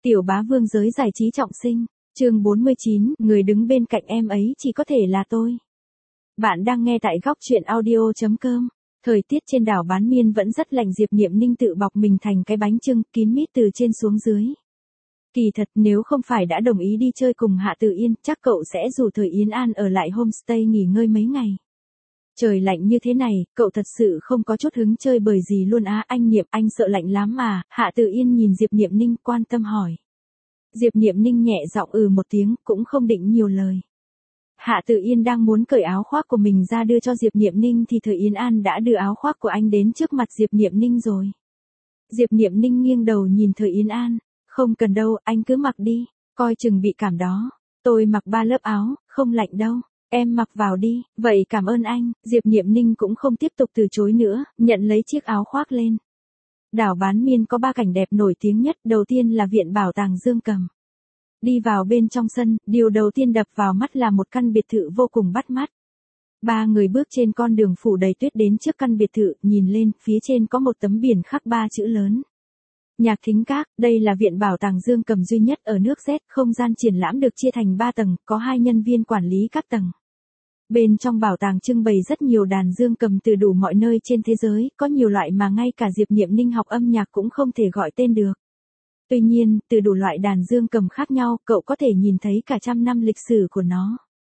Tiểu bá vương giới giải trí trọng sinh, chương 49, người đứng bên cạnh em ấy chỉ có thể là tôi. Bạn đang nghe tại góc truyện audio.com. Thời tiết trên đảo Bán Miên vẫn rất lạnh, Diệp Niệm Ninh tự bọc mình thành cái bánh chưng kín mít từ trên xuống dưới. Kỳ thật nếu không phải đã đồng ý đi chơi cùng Hạ Tự Yên, chắc cậu sẽ rủ Thời Yến An ở lại homestay nghỉ ngơi mấy ngày. Trời lạnh như thế này, cậu thật sự không có chút hứng chơi bời gì luôn á. Anh Niệm, anh sợ lạnh lắm mà. Hạ Tự Yên nhìn Diệp Niệm Ninh quan tâm hỏi. Diệp Niệm Ninh nhẹ giọng một tiếng, cũng không định nhiều lời. Hạ Tự Yên đang muốn cởi áo khoác của mình ra đưa cho Diệp Niệm Ninh thì Thời Yến An đã đưa áo khoác của anh đến trước mặt Diệp Niệm Ninh rồi. Diệp Niệm Ninh nghiêng đầu nhìn Thời Yến An, không cần đâu, anh cứ mặc đi, coi chừng bị cảm đó. Tôi mặc 3 lớp áo, không lạnh đâu. Em mặc vào đi, vậy cảm ơn anh. Diệp Niệm Ninh cũng không tiếp tục từ chối nữa, nhận lấy chiếc áo khoác lên. Đảo Bán Miên có 3 cảnh đẹp nổi tiếng nhất, đầu tiên là Viện Bảo tàng Dương Cầm. Đi vào bên trong sân, điều đầu tiên đập vào mắt là một căn biệt thự vô cùng bắt mắt. 3 người bước trên con đường phủ đầy tuyết đến trước căn biệt thự, nhìn lên, phía trên có một tấm biển khắc 3 chữ lớn. Nhạc Thính Các, đây là Viện Bảo tàng Dương Cầm duy nhất ở nước Z, không gian triển lãm được chia thành 3 tầng, có 2 nhân viên quản lý các tầng. Bên trong bảo tàng trưng bày rất nhiều đàn dương cầm từ đủ mọi nơi trên thế giới, có nhiều loại mà ngay cả Diệp Niệm Ninh học âm nhạc cũng không thể gọi tên được. Tuy nhiên, từ đủ loại đàn dương cầm khác nhau, cậu có thể nhìn thấy cả 100 năm lịch sử của nó.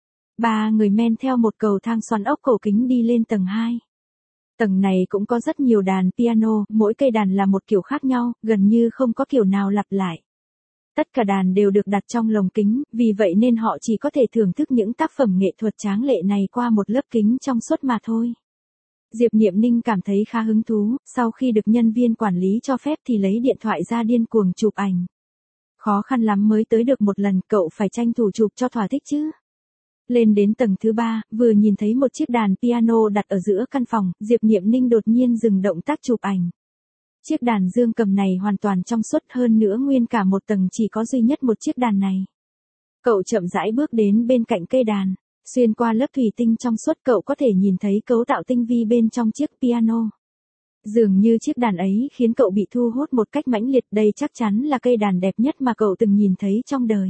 3 người men theo một cầu thang xoắn ốc cổ kính đi lên tầng 2. Tầng này cũng có rất nhiều đàn piano, mỗi cây đàn là một kiểu khác nhau, gần như không có kiểu nào lặp lại. Tất cả đàn đều được đặt trong lồng kính, vì vậy nên họ chỉ có thể thưởng thức những tác phẩm nghệ thuật tráng lệ này qua một lớp kính trong suốt mà thôi. Diệp Niệm Ninh cảm thấy khá hứng thú, sau khi được nhân viên quản lý cho phép thì lấy điện thoại ra điên cuồng chụp ảnh. Khó khăn lắm mới tới được một lần, cậu phải tranh thủ chụp cho thỏa thích chứ. Lên đến tầng thứ 3, vừa nhìn thấy một chiếc đàn piano đặt ở giữa căn phòng, Diệp Niệm Ninh đột nhiên dừng động tác chụp ảnh. Chiếc đàn dương cầm này hoàn toàn trong suốt, hơn nữa nguyên cả một tầng chỉ có duy nhất một chiếc đàn này. Cậu chậm rãi bước đến bên cạnh cây đàn, xuyên qua lớp thủy tinh trong suốt cậu có thể nhìn thấy cấu tạo tinh vi bên trong chiếc piano. Dường như chiếc đàn ấy khiến cậu bị thu hút một cách mãnh liệt, đây chắc chắn là cây đàn đẹp nhất mà cậu từng nhìn thấy trong đời.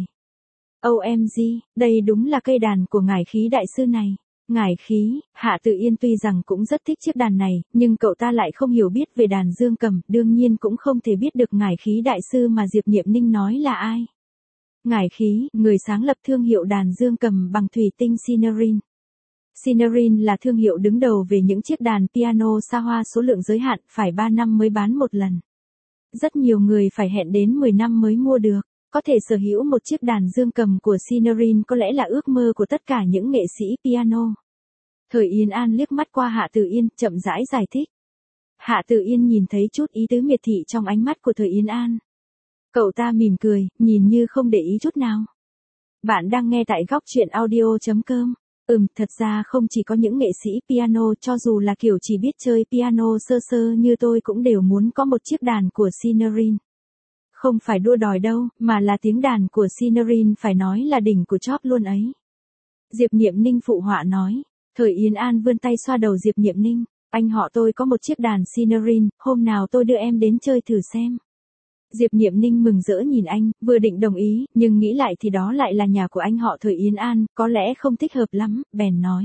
OMG, đây đúng là cây đàn của ngải khí đại sư này. Ngải khí, Hạ Tự Yên tuy rằng cũng rất thích chiếc đàn này, nhưng cậu ta lại không hiểu biết về đàn dương cầm, đương nhiên cũng không thể biết được ngải khí đại sư mà Diệp Niệm Ninh nói là ai. Ngải khí, người sáng lập thương hiệu đàn dương cầm bằng thủy tinh Cinerine. Cinerine là thương hiệu đứng đầu về những chiếc đàn piano xa hoa số lượng giới hạn, phải 3 năm mới bán một lần. Rất nhiều người phải hẹn đến 10 năm mới mua được. Có thể sở hữu một chiếc đàn dương cầm của Cinerine có lẽ là ước mơ của tất cả những nghệ sĩ piano. Thời Yến An liếc mắt qua Hạ Tự Yên, chậm rãi giải thích. Hạ Tự Yên nhìn thấy chút ý tứ miệt thị trong ánh mắt của Thời Yến An. Cậu ta mỉm cười, nhìn như không để ý chút nào. Bạn đang nghe tại góc truyện audio.com. Thật ra không chỉ có những nghệ sĩ piano, cho dù là kiểu chỉ biết chơi piano sơ sơ như tôi cũng đều muốn có một chiếc đàn của Cinerine. Không phải đua đòi đâu, mà là tiếng đàn của Cinerine phải nói là đỉnh của chóp luôn ấy. Diệp Niệm Ninh phụ họa nói. Thời Yến An vươn tay xoa đầu Diệp Niệm Ninh. Anh họ tôi có một chiếc đàn Cinerine, hôm nào tôi đưa em đến chơi thử xem. Diệp Niệm Ninh mừng rỡ nhìn anh, vừa định đồng ý, nhưng nghĩ lại thì đó lại là nhà của anh họ Thời Yến An, có lẽ không thích hợp lắm, bèn nói.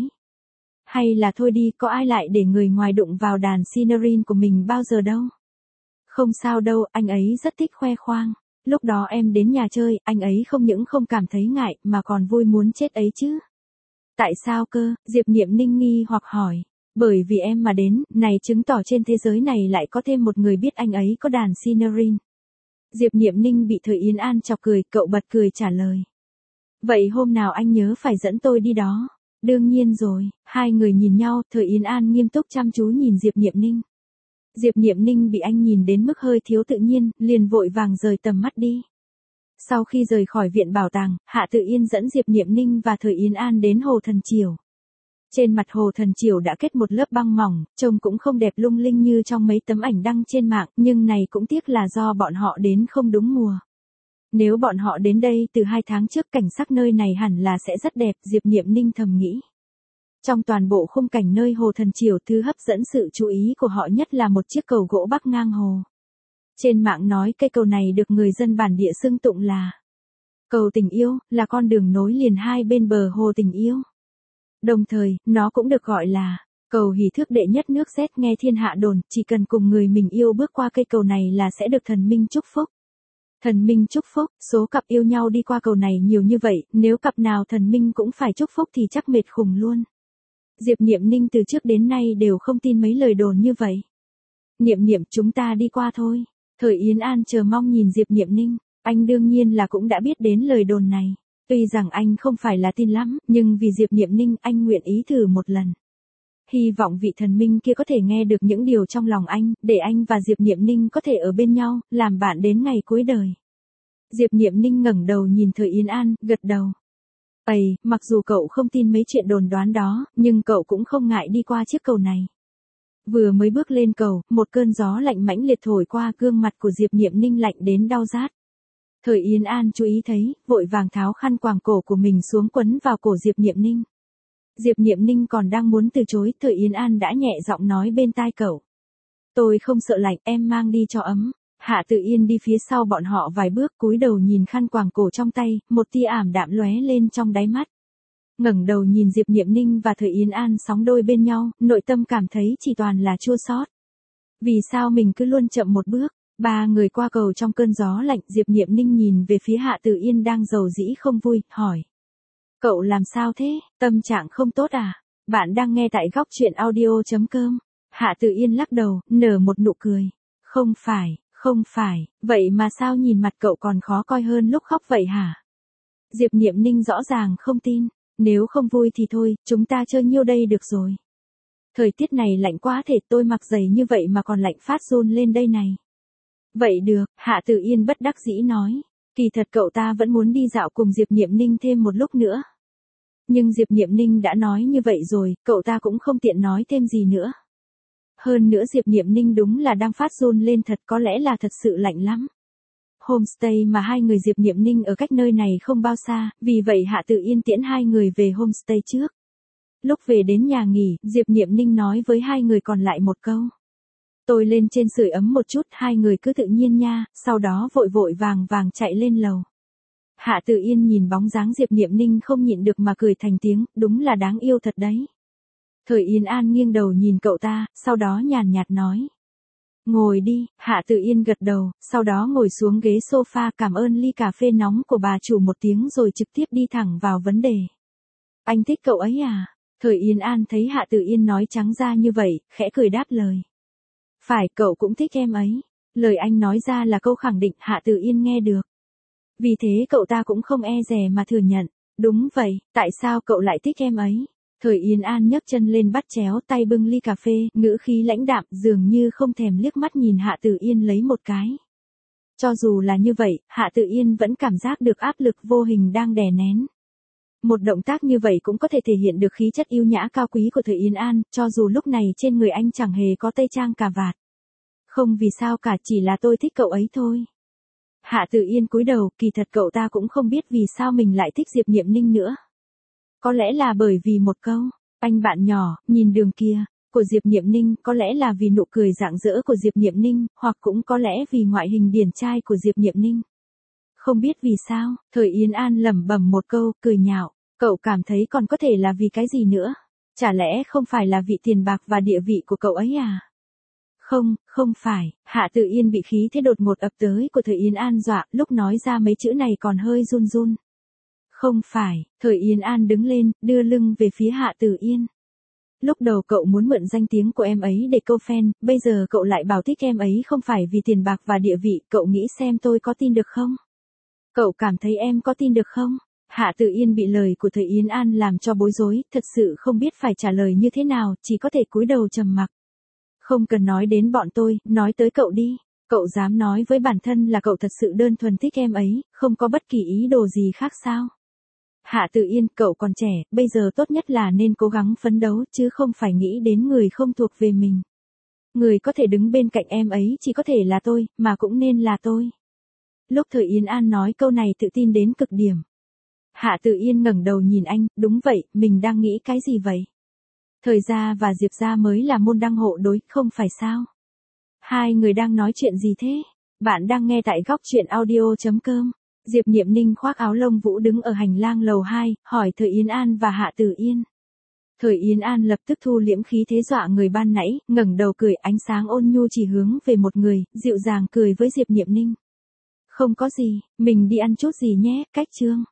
Hay là thôi đi, có ai lại để người ngoài đụng vào đàn Cinerine của mình bao giờ đâu. Không sao đâu, anh ấy rất thích khoe khoang. Lúc đó em đến nhà chơi, anh ấy không những không cảm thấy ngại, mà còn vui muốn chết ấy chứ. Tại sao cơ? Diệp Niệm Ninh nghi hoặc hỏi. Bởi vì em mà đến, này chứng tỏ trên thế giới này lại có thêm một người biết anh ấy có đàn Cinerine. Diệp Niệm Ninh bị Thời Yến An chọc cười, cậu bật cười trả lời. Vậy hôm nào anh nhớ phải dẫn tôi đi đó. Đương nhiên rồi, hai người nhìn nhau, Thời Yến An nghiêm túc chăm chú nhìn Diệp Niệm Ninh. Diệp Niệm Ninh bị anh nhìn đến mức hơi thiếu tự nhiên, liền vội vàng rời tầm mắt đi. Sau khi rời khỏi viện bảo tàng, Hạ Tự Yên dẫn Diệp Niệm Ninh và Thời Yến An đến hồ Thần Chiểu. Trên mặt hồ Thần Chiểu đã kết một lớp băng mỏng, trông cũng không đẹp lung linh như trong mấy tấm ảnh đăng trên mạng, nhưng này cũng tiếc là do bọn họ đến không đúng mùa. Nếu bọn họ đến đây từ 2 tháng trước, cảnh sắc nơi này hẳn là sẽ rất đẹp, Diệp Niệm Ninh thầm nghĩ. Trong toàn bộ khung cảnh nơi hồ Thần Chiểu, thứ hấp dẫn sự chú ý của họ nhất là một chiếc cầu gỗ bắc ngang hồ. Trên mạng nói cây cầu này được người dân bản địa xưng tụng là cầu tình yêu, là con đường nối liền hai bên bờ hồ tình yêu. Đồng thời, nó cũng được gọi là cầu hỷ thước đệ nhất nước Z. Nghe thiên hạ đồn, chỉ cần cùng người mình yêu bước qua cây cầu này là sẽ được thần minh chúc phúc. Thần minh chúc phúc, số cặp yêu nhau đi qua cầu này nhiều như vậy, nếu cặp nào thần minh cũng phải chúc phúc thì chắc mệt khùng luôn. Diệp Niệm Ninh từ trước đến nay đều không tin mấy lời đồn như vậy. Niệm Niệm, chúng ta đi qua thôi. Thời Yến An chờ mong nhìn Diệp Niệm Ninh, anh đương nhiên là cũng đã biết đến lời đồn này. Tuy rằng anh không phải là tin lắm, nhưng vì Diệp Niệm Ninh anh nguyện ý thử một lần. Hy vọng vị thần minh kia có thể nghe được những điều trong lòng anh, để anh và Diệp Niệm Ninh có thể ở bên nhau, làm bạn đến ngày cuối đời. Diệp Niệm Ninh ngẩng đầu nhìn Thời Yến An, gật đầu. Ây, mặc dù cậu không tin mấy chuyện đồn đoán đó, nhưng cậu cũng không ngại đi qua chiếc cầu này. Vừa mới bước lên cầu, một cơn gió lạnh mãnh liệt thổi qua, gương mặt của Diệp Niệm Ninh lạnh đến đau rát. Thời Yến An chú ý thấy, vội vàng tháo khăn quàng cổ của mình xuống quấn vào cổ Diệp Niệm Ninh. Diệp Niệm Ninh còn đang muốn từ chối, Thời Yến An đã nhẹ giọng nói bên tai cậu. Tôi không sợ lạnh, em mang đi cho ấm. Hạ Tự Yên đi phía sau bọn họ vài bước, cúi đầu nhìn khăn quàng cổ trong tay, một tia ảm đạm lóe lên trong đáy mắt. Ngẩng đầu nhìn Diệp Niệm Ninh và Thời Yến An sóng đôi bên nhau, nội tâm cảm thấy chỉ toàn là chua xót. Vì sao mình cứ luôn chậm một bước? Ba người qua cầu trong cơn gió lạnh, Diệp Niệm Ninh nhìn về phía Hạ Tự Yên đang rầu rĩ không vui, hỏi. Cậu làm sao thế, tâm trạng không tốt à? Bạn đang nghe tại góc truyện audio.com. Hạ Tự Yên lắc đầu, nở một nụ cười. Không phải, vậy mà sao nhìn mặt cậu còn khó coi hơn lúc khóc vậy hả? Diệp Niệm Ninh rõ ràng không tin, nếu không vui thì thôi, chúng ta chơi nhiêu đây được rồi. Thời tiết này lạnh quá thể, tôi mặc giày như vậy mà còn lạnh phát run lên đây này. Vậy được, Hạ Tự Yên bất đắc dĩ nói. Kỳ thật cậu ta vẫn muốn đi dạo cùng Diệp Niệm Ninh thêm một lúc nữa. Nhưng Diệp Niệm Ninh đã nói như vậy rồi, cậu ta cũng không tiện nói thêm gì nữa. Hơn nữa Diệp Niệm Ninh đúng là đang phát run lên thật, có lẽ là thật sự lạnh lắm. Homestay mà hai người Diệp Niệm Ninh ở cách nơi này không bao xa, vì vậy Hạ Tự Yên tiễn hai người về homestay trước. Lúc về đến nhà nghỉ, Diệp Niệm Ninh nói với hai người còn lại một câu. Tôi lên trên sưởi ấm một chút, hai người cứ tự nhiên nha, sau đó vội vội vàng vàng chạy lên lầu. Hạ Tự Yên nhìn bóng dáng Diệp Niệm Ninh không nhịn được mà cười thành tiếng, đúng là đáng yêu thật đấy. Thời Yến An nghiêng đầu nhìn cậu ta, sau đó nhàn nhạt nói. Ngồi đi, Hạ Tự Yên gật đầu, sau đó ngồi xuống ghế sofa cảm ơn ly cà phê nóng của bà chủ một tiếng rồi trực tiếp đi thẳng vào vấn đề. Anh thích cậu ấy à? Thời Yến An thấy Hạ Tự Yên nói trắng ra như vậy, khẽ cười đáp lời. Phải, cậu cũng thích em ấy. Lời anh nói ra là câu khẳng định, Hạ Tự Yên nghe được. Vì thế cậu ta cũng không e dè mà thừa nhận. Đúng vậy, tại sao cậu lại thích em ấy? Thời Yến An nhấc chân lên bắt chéo tay bưng ly cà phê, ngữ khí lãnh đạm, dường như không thèm liếc mắt nhìn Hạ Tự Yên lấy một cái. Cho dù là như vậy, Hạ Tự Yên vẫn cảm giác được áp lực vô hình đang đè nén. Một động tác như vậy cũng có thể thể hiện được khí chất yêu nhã cao quý của Thời Yến An, cho dù lúc này trên người anh chẳng hề có tây trang cà vạt. Không vì sao cả, chỉ là tôi thích cậu ấy thôi. Hạ Tự Yên cúi đầu, kỳ thật cậu ta cũng không biết vì sao mình lại thích Diệp Niệm Ninh nữa. Có lẽ là bởi vì một câu, anh bạn nhỏ, nhìn đường kia, của Diệp Niệm Ninh, có lẽ là vì nụ cười rạng rỡ của Diệp Niệm Ninh, hoặc cũng có lẽ vì ngoại hình điển trai của Diệp Niệm Ninh. Không biết vì sao, Thời Yến An lẩm bẩm một câu, cười nhạo, cậu cảm thấy còn có thể là vì cái gì nữa? Chả lẽ không phải là vị tiền bạc và địa vị của cậu ấy à? Không phải, Hạ Tự Yên bị khí thế đột ngột ập tới của Thời Yến An dọa, lúc nói ra mấy chữ này còn hơi run run. Không phải, Thời Yến An đứng lên, đưa lưng về phía Hạ Tự Yên. Lúc đầu cậu muốn mượn danh tiếng của em ấy để câu fan, bây giờ cậu lại bảo thích em ấy không phải vì tiền bạc và địa vị, cậu nghĩ xem tôi có tin được không? Cậu cảm thấy em có tin được không? Hạ Tự Yên bị lời của Thời Yến An làm cho bối rối, thật sự không biết phải trả lời như thế nào, chỉ có thể cúi đầu trầm mặc. Không cần nói đến bọn tôi, nói tới cậu đi. Cậu dám nói với bản thân là cậu thật sự đơn thuần thích em ấy, không có bất kỳ ý đồ gì khác sao? Hạ Tự Yên, cậu còn trẻ, bây giờ tốt nhất là nên cố gắng phấn đấu, chứ không phải nghĩ đến người không thuộc về mình. Người có thể đứng bên cạnh em ấy chỉ có thể là tôi, mà cũng nên là tôi. Lúc Thời Yến An nói câu này tự tin đến cực điểm. Hạ Tự Yên ngẩng đầu nhìn anh, đúng vậy, mình đang nghĩ cái gì vậy? Thời gia và Diệp gia mới là môn đăng hộ đối, không phải sao? Hai người đang nói chuyện gì thế? Bạn đang nghe tại góc chuyện audio.com. Diệp Niệm Ninh khoác áo lông vũ đứng ở hành lang lầu 2, hỏi Thời Yến An và Hạ Tử Yên. Thời Yến An lập tức thu liễm khí thế dọa người ban nãy, ngẩng đầu cười, ánh sáng ôn nhu chỉ hướng về một người, dịu dàng cười với Diệp Niệm Ninh. Không có gì, mình đi ăn chút gì nhé, cách Trương.